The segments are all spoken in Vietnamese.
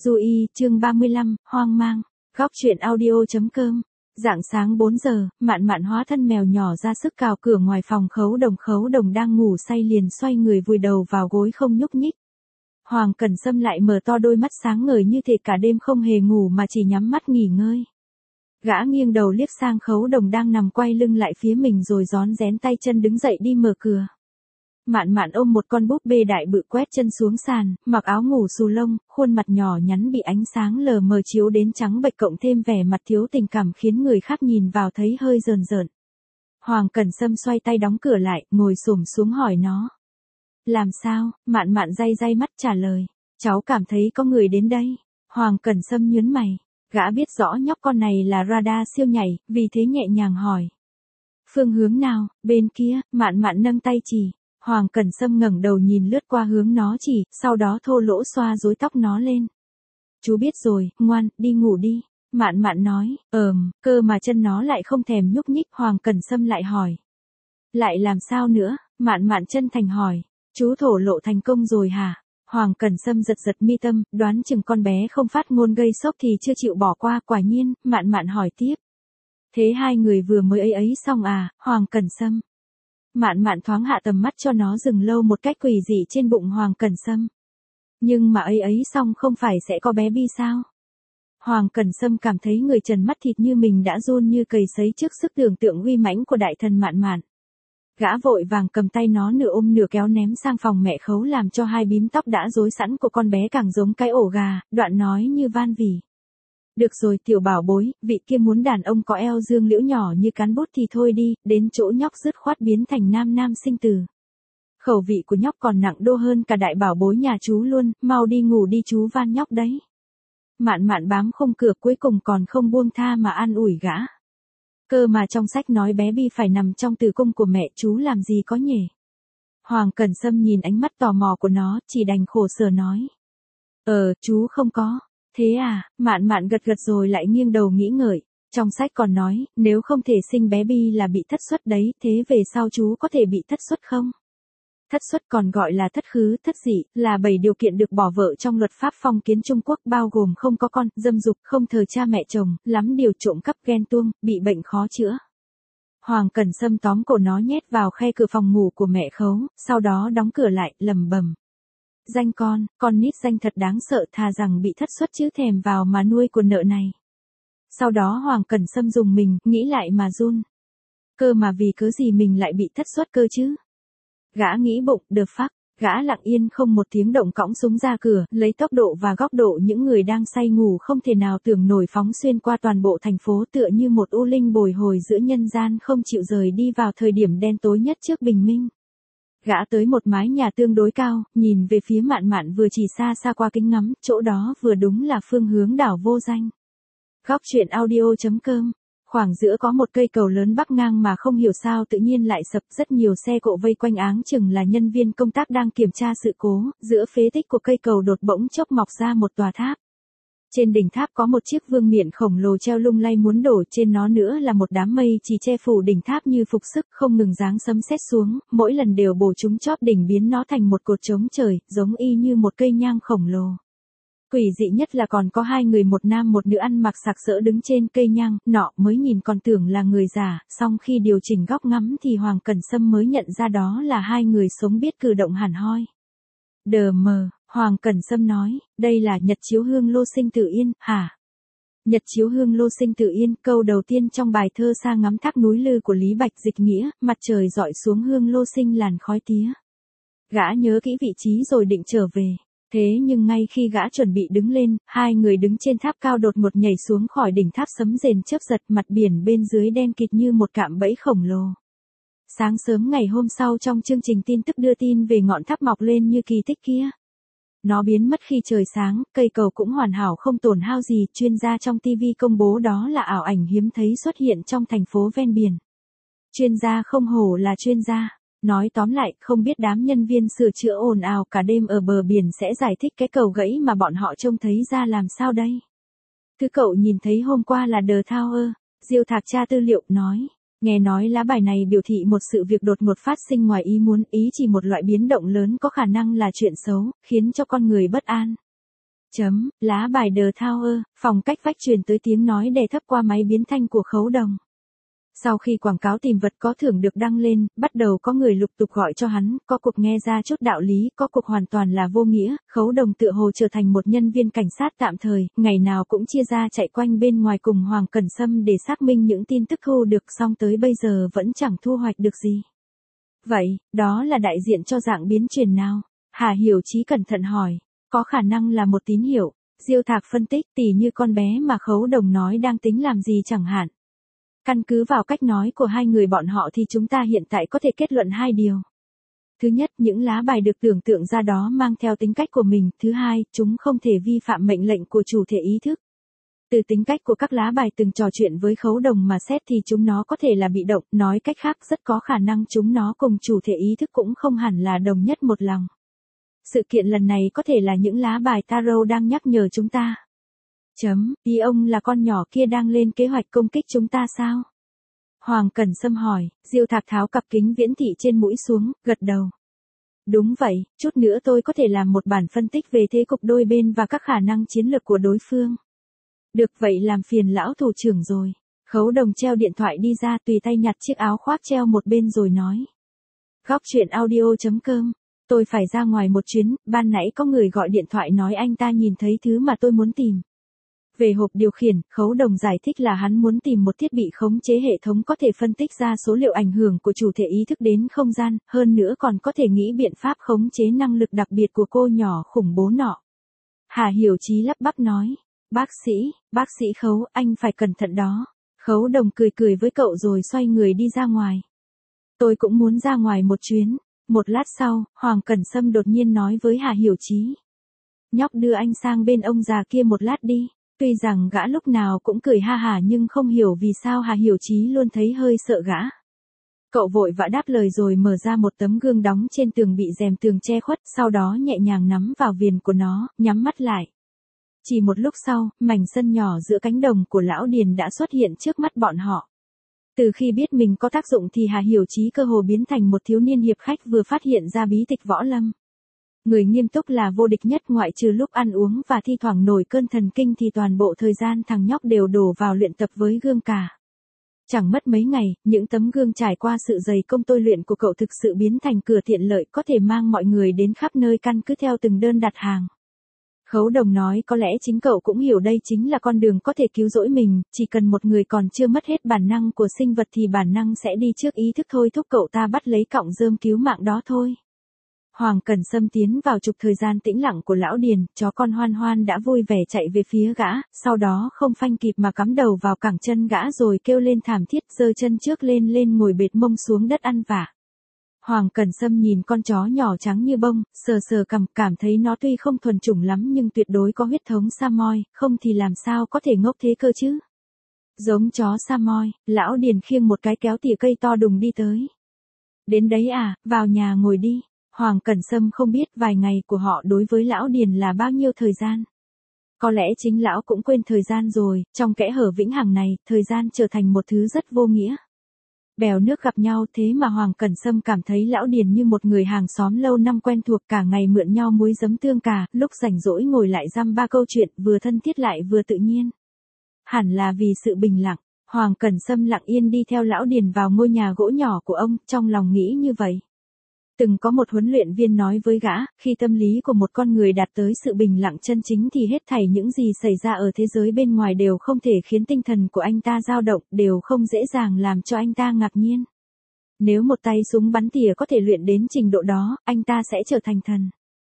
Du Y, chương 35, hoang mang. Góc truyện audio.com. Rạng sáng 4 giờ, Mạn Mạn hóa thân mèo nhỏ ra sức cào cửa ngoài phòng. Khấu đồng đang ngủ say liền xoay người vùi đầu vào gối không nhúc nhích. Hoàng Cẩn Sâm lại mở to đôi mắt sáng ngời như thể cả đêm không hề ngủ mà chỉ nhắm mắt nghỉ ngơi. Gã nghiêng đầu liếc sang Khấu Đồng đang nằm quay lưng lại phía mình rồi rón rén tay chân đứng dậy đi mở cửa. Mạn Mạn ôm một con búp bê đại bự quét chân xuống sàn, mặc áo ngủ xù lông, khuôn mặt nhỏ nhắn bị ánh sáng lờ mờ chiếu đến trắng bệch cộng thêm vẻ mặt thiếu tình cảm khiến người khác nhìn vào thấy hơi rờn rợn. Hoàng Cẩn Sâm xoay tay đóng cửa lại, ngồi xổm xuống hỏi nó. Làm sao? Mạn Mạn day mắt trả lời. Cháu cảm thấy có người đến đây. Hoàng Cẩn Sâm nhớn mày. Gã biết rõ nhóc con này là radar siêu nhảy, vì thế nhẹ nhàng hỏi. Phương hướng nào? Bên kia. Mạn Mạn nâng tay chỉ. Hoàng Cẩn Sâm ngẩng đầu nhìn lướt qua hướng nó chỉ, sau đó thô lỗ xoa rối tóc nó lên. Chú biết rồi, ngoan, đi ngủ đi. Mạn Mạn nói, cơ mà chân nó lại không thèm nhúc nhích. Hoàng Cẩn Sâm lại hỏi. Lại làm sao nữa? Mạn Mạn chân thành hỏi. Chú thổ lộ thành công rồi hả? Hoàng Cẩn Sâm giật mi tâm, đoán chừng con bé không phát ngôn gây sốc thì chưa chịu bỏ qua. Quả nhiên. Mạn Mạn hỏi tiếp. Thế hai người vừa mới ấy xong à? Hoàng Cẩn Sâm. Mạn Mạn thoáng hạ tầm mắt cho nó dừng lâu một cách quỷ dị trên bụng Hoàng Cẩn Sâm. Nhưng mà ấy xong không phải sẽ có bé Bi sao? Hoàng Cẩn Sâm cảm thấy người trần mắt thịt như mình đã run như cầy sấy trước sức tưởng tượng uy mãnh của đại thần Mạn Mạn. Gã vội vàng cầm tay nó nửa ôm nửa kéo ném sang phòng mẹ Khấu làm cho hai bím tóc đã rối sẵn của con bé càng giống cái ổ gà, đoạn nói như van vỉ. Được rồi tiểu bảo bối, vị kia muốn đàn ông có eo dương liễu nhỏ như cán bút thì thôi đi, đến chỗ nhóc dứt khoát biến thành nam sinh tử. Khẩu vị của nhóc còn nặng đô hơn cả đại bảo bối nhà chú luôn, mau đi ngủ đi chú van nhóc đấy. Mạn Mạn bám khung cửa cuối cùng còn không buông tha mà an ủi gã. Cơ mà trong sách nói bé Bi phải nằm trong tử cung của mẹ chú làm gì có nhỉ? Hoàng Cẩn Sâm nhìn ánh mắt tò mò của nó, chỉ đành khổ sở nói. Chú không có. Thế à? Mạn Mạn gật rồi lại nghiêng đầu nghĩ ngợi. Trong sách còn nói, nếu không thể sinh bé Bi là bị thất xuất đấy, thế về sau chú có thể bị thất xuất không? Thất xuất còn gọi là thất khứ, thất dị, là 7 điều kiện được bỏ vợ trong luật pháp phong kiến Trung Quốc, bao gồm không có con, dâm dục, không thờ cha mẹ chồng, lắm điều trộm cắp ghen tuông, bị bệnh khó chữa. Hoàng Cẩn Sâm tóm cổ nó nhét vào khe cửa phòng ngủ của mẹ Khấu, sau đó đóng cửa lại, lẩm bẩm. Danh con nít danh thật đáng sợ, thà rằng bị thất xuất chứ thèm vào mà nuôi của nợ này. Sau đó Hoàng Cẩn Sâm dùng mình, nghĩ lại mà run. Cơ mà vì cớ gì mình lại bị thất xuất cơ chứ? Gã nghĩ bụng, the fuck, gã lặng yên không một tiếng động cõng súng ra cửa, lấy tốc độ và góc độ những người đang say ngủ không thể nào tưởng nổi phóng xuyên qua toàn bộ thành phố tựa như một u linh bồi hồi giữa nhân gian không chịu rời đi vào thời điểm đen tối nhất trước bình minh. Gã tới một mái nhà tương đối cao, nhìn về phía Mạn Mạn vừa chỉ xa qua kính ngắm, chỗ đó vừa đúng là phương hướng đảo Vô Danh. Góc truyện audio.com. Khoảng giữa có một cây cầu lớn bắc ngang mà không hiểu sao tự nhiên lại sập, rất nhiều xe cộ vây quanh áng chừng là nhân viên công tác đang kiểm tra sự cố, giữa phế tích của cây cầu đột bỗng chốc mọc ra một tòa tháp. Trên đỉnh tháp có một chiếc vương miện khổng lồ treo lung lay muốn đổ, trên nó nữa là một đám mây chỉ che phủ đỉnh tháp như phục sức không ngừng giáng sấm sét xuống, mỗi lần đều bổ chúng chóp đỉnh biến nó thành một cột trống trời, giống y như một cây nhang khổng lồ. Quỷ dị nhất là còn có hai người một nam một nữ ăn mặc sặc sỡ đứng trên cây nhang, nọ mới nhìn còn tưởng là người già, song khi điều chỉnh góc ngắm thì Hoàng Cẩn Sâm mới nhận ra đó là hai người sống biết cử động hẳn hoi. Hoàng Cẩn Sâm nói, đây là Nhật chiếu hương lô sinh tử yên, hả? Nhật chiếu hương lô sinh tử yên, câu đầu tiên trong bài thơ Sa ngắm thác núi lư của Lý Bạch dịch nghĩa, mặt trời dọi xuống hương lô sinh làn khói tía. Gã nhớ kỹ vị trí rồi định trở về. Thế nhưng ngay khi gã chuẩn bị đứng lên, hai người đứng trên tháp cao đột ngột nhảy xuống khỏi đỉnh tháp sấm rền chớp giật, mặt biển bên dưới đen kịt như một cạm bẫy khổng lồ. Sáng sớm ngày hôm sau trong chương trình tin tức đưa tin về ngọn tháp mọc lên như kỳ tích kia. Nó biến mất khi trời sáng, cây cầu cũng hoàn hảo không tổn hao gì, chuyên gia trong TV công bố đó là ảo ảnh hiếm thấy xuất hiện trong thành phố ven biển. Chuyên gia không hổ là chuyên gia. Nói tóm lại, không biết đám nhân viên sửa chữa ồn ào cả đêm ở bờ biển sẽ giải thích cái cầu gãy mà bọn họ trông thấy ra làm sao đây. Thứ cậu nhìn thấy hôm qua là The Tower, Diêu Thạc tra tư liệu nói. Nghe nói lá bài này biểu thị một sự việc đột ngột phát sinh ngoài ý muốn, ý chỉ một loại biến động lớn có khả năng là chuyện xấu, khiến cho con người bất an. Lá bài The Tower, phòng cách vách truyền tới tiếng nói đè thấp qua máy biến thanh của Khấu Đồng. Sau khi quảng cáo tìm vật có thưởng được đăng lên, bắt đầu có người lục tục gọi cho hắn, có cuộc nghe ra chút đạo lý, có cuộc hoàn toàn là vô nghĩa. Khấu Đồng tựa hồ trở thành một nhân viên cảnh sát tạm thời, ngày nào cũng chia ra chạy quanh bên ngoài cùng Hoàng Cẩn Sâm để xác minh những tin tức thu được, xong tới bây giờ vẫn chẳng thu hoạch được gì. Vậy, đó là đại diện cho dạng biến truyền nào? Hà Hiểu Chí cẩn thận hỏi. Có khả năng là một tín hiệu. Diêu Thạc phân tích, tỉ như con bé mà Khấu Đồng nói đang tính làm gì chẳng hạn. Căn cứ vào cách nói của hai người bọn họ thì chúng ta hiện tại có thể kết luận hai điều. Thứ nhất, những lá bài được tưởng tượng ra đó mang theo tính cách của mình. Thứ hai, chúng không thể vi phạm mệnh lệnh của chủ thể ý thức. Từ tính cách của các lá bài từng trò chuyện với Khấu Đồng mà xét thì chúng nó có thể là bị động, nói cách khác rất có khả năng chúng nó cùng chủ thể ý thức cũng không hẳn là đồng nhất một lòng. Sự kiện lần này có thể là những lá bài tarot đang nhắc nhở chúng ta. Ý ông là con nhỏ kia đang lên kế hoạch công kích chúng ta sao? Hoàng Cẩn Sâm hỏi. Diêu Thạc tháo cặp kính viễn thị trên mũi xuống, gật đầu. Đúng vậy, chút nữa tôi có thể làm một bản phân tích về thế cục đôi bên và các khả năng chiến lược của đối phương. Được vậy, làm phiền lão thủ trưởng rồi. Khấu Đồng treo điện thoại đi ra, tùy tay nhặt chiếc áo khoác treo một bên rồi nói. Góc truyện audio.com. Tôi phải ra ngoài một chuyến, ban nãy có người gọi điện thoại nói anh ta nhìn thấy thứ mà tôi muốn tìm. Về hộp điều khiển, Khấu Đồng giải thích là hắn muốn tìm một thiết bị khống chế hệ thống có thể phân tích ra số liệu ảnh hưởng của chủ thể ý thức đến không gian, hơn nữa còn có thể nghĩ biện pháp khống chế năng lực đặc biệt của cô nhỏ khủng bố nọ. Hà Hiểu Chí lắp bắp nói. Bác sĩ Khấu, anh phải cẩn thận đó. Khấu Đồng cười với cậu rồi xoay người đi ra ngoài. Tôi cũng muốn ra ngoài một chuyến. Một lát sau, Hoàng Cẩn Sâm đột nhiên nói với Hà Hiểu Chí. Nhóc đưa anh sang bên ông già kia một lát đi. Tuy rằng gã lúc nào cũng cười ha hả nhưng không hiểu vì sao Hà Hiểu Chí luôn thấy hơi sợ gã. Cậu vội vã đáp lời rồi mở ra một tấm gương đóng trên tường bị rèm tường che khuất, sau đó nhẹ nhàng nắm vào viền của nó, nhắm mắt lại. Chỉ một lúc sau, mảnh sân nhỏ giữa cánh đồng của Lão Điền đã xuất hiện trước mắt bọn họ. Từ khi biết mình có tác dụng thì Hà Hiểu Chí cơ hồ biến thành một thiếu niên hiệp khách vừa phát hiện ra bí tịch võ lâm. Người nghiêm túc là vô địch nhất, ngoại trừ lúc ăn uống và thi thoảng nổi cơn thần kinh thì toàn bộ thời gian thằng nhóc đều đổ vào luyện tập với gương cả. Chẳng mất mấy ngày, những tấm gương trải qua sự dày công tôi luyện của cậu thực sự biến thành cửa tiện lợi có thể mang mọi người đến khắp nơi căn cứ theo từng đơn đặt hàng. Khấu Đồng nói có lẽ chính cậu cũng hiểu đây chính là con đường có thể cứu rỗi mình, chỉ cần một người còn chưa mất hết bản năng của sinh vật thì bản năng sẽ đi trước ý thức thôi thúc cậu ta bắt lấy cọng rơm cứu mạng đó thôi. Hoàng Cẩn Sâm tiến vào trục thời gian tĩnh lặng của Lão Điền, chó con Hoan Hoan đã vui vẻ chạy về phía gã, sau đó không phanh kịp mà cắm đầu vào cẳng chân gã rồi kêu lên thảm thiết, giơ chân trước lên ngồi bệt mông xuống đất ăn vạ. Hoàng Cẩn Sâm nhìn con chó nhỏ trắng như bông, sờ cằm, cảm thấy nó tuy không thuần chủng lắm nhưng tuyệt đối có huyết thống Samoy, không thì làm sao có thể ngốc thế cơ chứ. Giống chó Samoy, Lão Điền khiêng một cái kéo tỉa cây to đùng đi tới. Đến đấy à, vào nhà ngồi đi. Hoàng Cẩn Sâm không biết vài ngày của họ đối với Lão Điền là bao nhiêu thời gian. Có lẽ chính lão cũng quên thời gian rồi, trong kẽ hở vĩnh hằng này, thời gian trở thành một thứ rất vô nghĩa. Bèo nước gặp nhau thế mà Hoàng Cẩn Sâm cảm thấy Lão Điền như một người hàng xóm lâu năm quen thuộc, cả ngày mượn nhau muối giấm tương cà, lúc rảnh rỗi ngồi lại dăm ba câu chuyện, vừa thân thiết lại vừa tự nhiên. Hẳn là vì sự bình lặng, Hoàng Cẩn Sâm lặng yên đi theo Lão Điền vào ngôi nhà gỗ nhỏ của ông, trong lòng nghĩ như vậy. Từng có một huấn luyện viên nói với gã, khi tâm lý của một con người đạt tới sự bình lặng chân chính thì hết thảy những gì xảy ra ở thế giới bên ngoài đều không thể khiến tinh thần của anh ta dao động, đều không dễ dàng làm cho anh ta ngạc nhiên. Nếu một tay súng bắn tỉa có thể luyện đến trình độ đó, anh ta sẽ trở thành thần.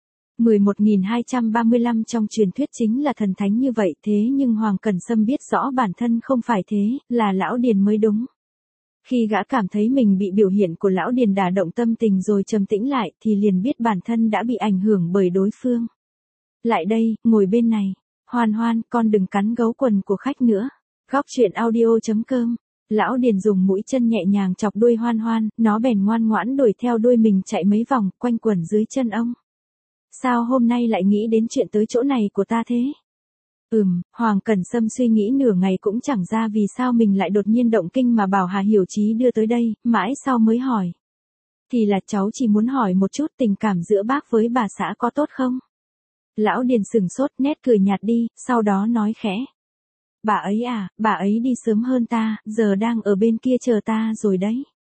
11.235 trong truyền thuyết chính là thần thánh như vậy, thế nhưng Hoàng Cẩn Sâm biết rõ bản thân không phải thế, là Lão Điền mới đúng. Khi gã cảm thấy mình bị biểu hiện của Lão Điền đả động tâm tình rồi trầm tĩnh lại thì liền biết bản thân đã bị ảnh hưởng bởi đối phương. Lại đây, ngồi bên này. Hoan Hoan, con đừng cắn gấu quần của khách nữa. Góc truyện audio.com. Lão Điền dùng mũi chân nhẹ nhàng chọc đuôi Hoan Hoan, nó bèn ngoan ngoãn đuổi theo đuôi mình chạy mấy vòng, quanh quẩn dưới chân ông. Sao hôm nay lại nghĩ đến chuyện tới chỗ này của ta thế? Hoàng Cẩn Sâm suy nghĩ nửa ngày cũng chẳng ra vì sao mình lại đột nhiên động kinh mà bảo Hà Hiểu Chí đưa tới đây, mãi sau mới hỏi. Thì là cháu chỉ muốn hỏi một chút tình cảm giữa bác với bà xã có tốt không? Lão Điền sừng sốt, nét cười nhạt đi, sau đó nói khẽ. Bà ấy à, bà ấy đi sớm hơn ta, giờ đang ở bên kia chờ ta rồi đấy.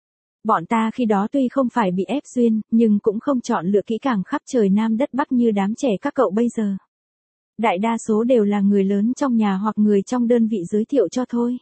Bọn ta khi đó tuy không phải bị ép duyên, nhưng cũng không chọn lựa kỹ càng khắp trời Nam đất Bắc như đám trẻ các cậu bây giờ. Đại đa số đều là người lớn trong nhà hoặc người trong đơn vị giới thiệu cho thôi.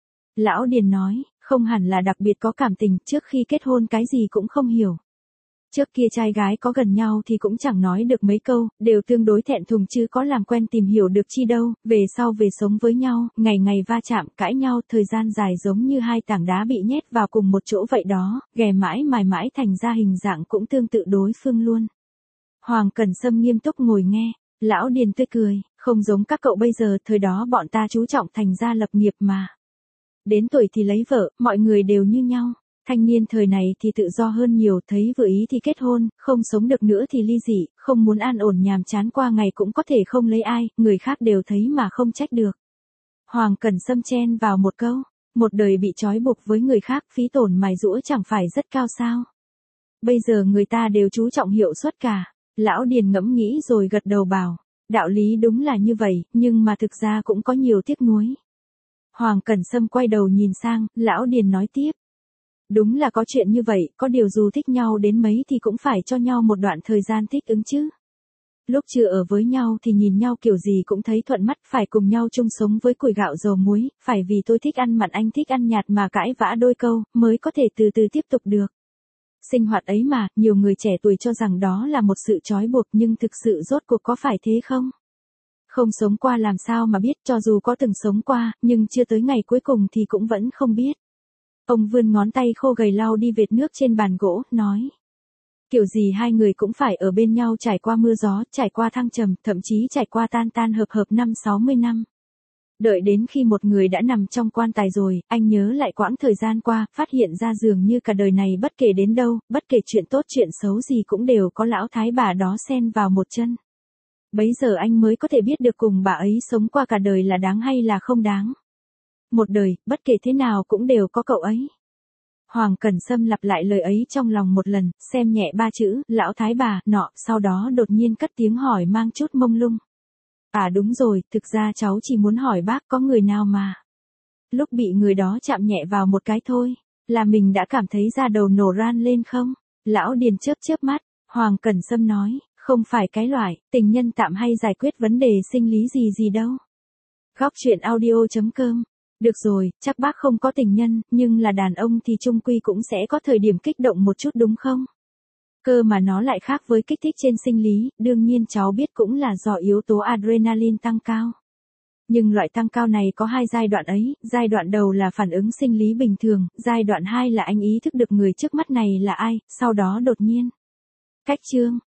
Lão Điền nói, không hẳn là đặc biệt có cảm tình, trước khi kết hôn cái gì cũng không hiểu. Trước kia trai gái có gần nhau thì cũng chẳng nói được mấy câu, đều tương đối thẹn thùng chứ có làm quen tìm hiểu được chi đâu, về sau về sống với nhau, ngày ngày va chạm, cãi nhau, thời gian dài giống như hai tảng đá bị nhét vào cùng một chỗ vậy đó, ghè mãi mài mãi thành ra hình dạng cũng tương tự đối phương luôn. Hoàng Cẩn Sâm nghiêm túc ngồi nghe, Lão Điền tươi cười, không giống các cậu bây giờ, thời đó bọn ta chú trọng thành gia lập nghiệp mà. Đến tuổi thì lấy vợ, mọi người đều như nhau. Thanh niên thời này thì tự do hơn nhiều, thấy vừa ý thì kết hôn, không sống được nữa thì ly dị, không muốn an ổn nhàm chán qua ngày cũng có thể không lấy ai, người khác đều thấy mà không trách được. Hoàng Cẩn Sâm chen vào một câu, một đời bị trói buộc với người khác, phí tổn mài giũa chẳng phải rất cao sao. Bây giờ người ta đều chú trọng hiệu suất cả. Lão Điền ngẫm nghĩ rồi gật đầu bảo, đạo lý đúng là như vậy, nhưng mà thực ra cũng có nhiều tiếc nuối. Hoàng Cẩn Sâm quay đầu nhìn sang, Lão Điền nói tiếp. Đúng là có chuyện như vậy, có điều dù thích nhau đến mấy thì cũng phải cho nhau một đoạn thời gian thích ứng chứ. Lúc chưa ở với nhau thì nhìn nhau kiểu gì cũng thấy thuận mắt, phải cùng nhau chung sống với củi gạo dầu muối, phải vì tôi thích ăn mặn anh thích ăn nhạt mà cãi vã đôi câu, mới có thể từ từ tiếp tục được. Sinh hoạt ấy mà, nhiều người trẻ tuổi cho rằng đó là một sự trói buộc, nhưng thực sự rốt cuộc có phải thế không? Không sống qua làm sao mà biết, cho dù có từng sống qua, nhưng chưa tới ngày cuối cùng thì cũng vẫn không biết. Ông vươn ngón tay khô gầy lau đi vệt nước trên bàn gỗ, nói. Kiểu gì hai người cũng phải ở bên nhau trải qua mưa gió, trải qua thăng trầm, thậm chí trải qua tan tan hợp hợp 60 năm. Đợi đến khi một người đã nằm trong quan tài rồi, anh nhớ lại quãng thời gian qua, phát hiện ra dường như cả đời này bất kể đến đâu, bất kể chuyện tốt chuyện xấu gì cũng đều có lão thái bà đó xen vào một chân. Bấy giờ anh mới có thể biết được cùng bà ấy sống qua cả đời là đáng hay là không đáng. Một đời, bất kể thế nào cũng đều có cậu ấy. Hoàng Cẩn Sâm lặp lại lời ấy trong lòng một lần, xem nhẹ ba chữ, lão thái bà, nọ, sau đó đột nhiên cất tiếng hỏi mang chút mông lung. À đúng rồi, thực ra cháu chỉ muốn hỏi bác có người nào mà. Lúc bị người đó chạm nhẹ vào một cái thôi, là mình đã cảm thấy da đầu nổ ran lên không? Lão Điền chớp chớp mắt, Hoàng Cẩn Sâm nói, không phải cái loại, tình nhân tạm hay giải quyết vấn đề sinh lý gì đâu. Góc truyện audio.com. Được rồi, chắc bác không có tình nhân, nhưng là đàn ông thì chung quy cũng sẽ có thời điểm kích động một chút đúng không? Cơ mà nó lại khác với kích thích trên sinh lý, đương nhiên cháu biết cũng là do yếu tố adrenaline tăng cao. Nhưng loại tăng cao này có hai giai đoạn ấy, giai đoạn đầu là phản ứng sinh lý bình thường, giai đoạn 2 là anh ý thức được người trước mắt này là ai, sau đó đột nhiên. Cách chương